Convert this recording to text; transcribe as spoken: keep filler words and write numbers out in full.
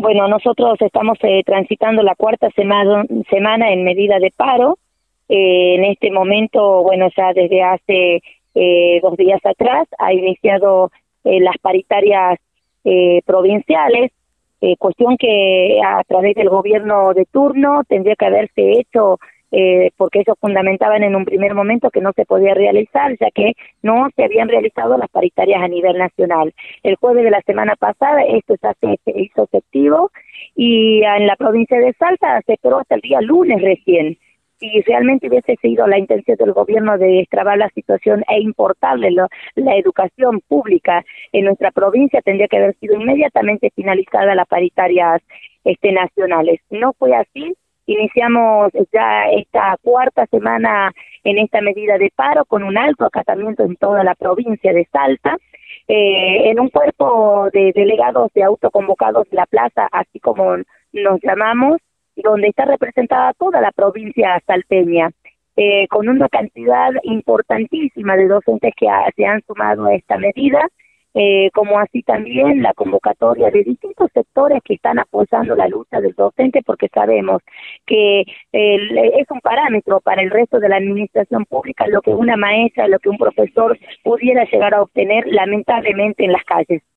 Bueno, nosotros estamos eh, transitando la cuarta semana, semana en medida de paro. Eh, en este momento, bueno, ya desde hace eh, dos días atrás ha iniciado eh, las paritarias eh, provinciales, eh, cuestión que a través del gobierno de turno tendría que haberse hecho, eh, porque ellos fundamentaban en un primer momento que no se podía realizar, ya que no se habían realizado las paritarias a nivel nacional. El jueves de la semana pasada esto ya se, se hizo efectivo, y en la provincia de Salta se esperó hasta el día lunes recién. Si realmente hubiese sido la intención del gobierno de destrabar la situación e importarle lo, la educación pública en nuestra provincia, tendría que haber sido inmediatamente finalizada las paritarias este, nacionales. No fue así. Iniciamos ya esta cuarta semana en esta medida de paro con un alto acatamiento en toda la provincia de Salta, eh, en un cuerpo de delegados de autoconvocados de la plaza, así como nos llamamos, donde está representada toda la provincia salteña, eh, con una cantidad importantísima de docentes que ha, se han sumado a esta medida, eh, como así también la convocatoria de distintos sectores que están apoyando la lucha del docente, porque sabemos que eh, es un parámetro para el resto de la administración pública lo que una maestra, lo que un profesor pudiera llegar a obtener lamentablemente en las calles.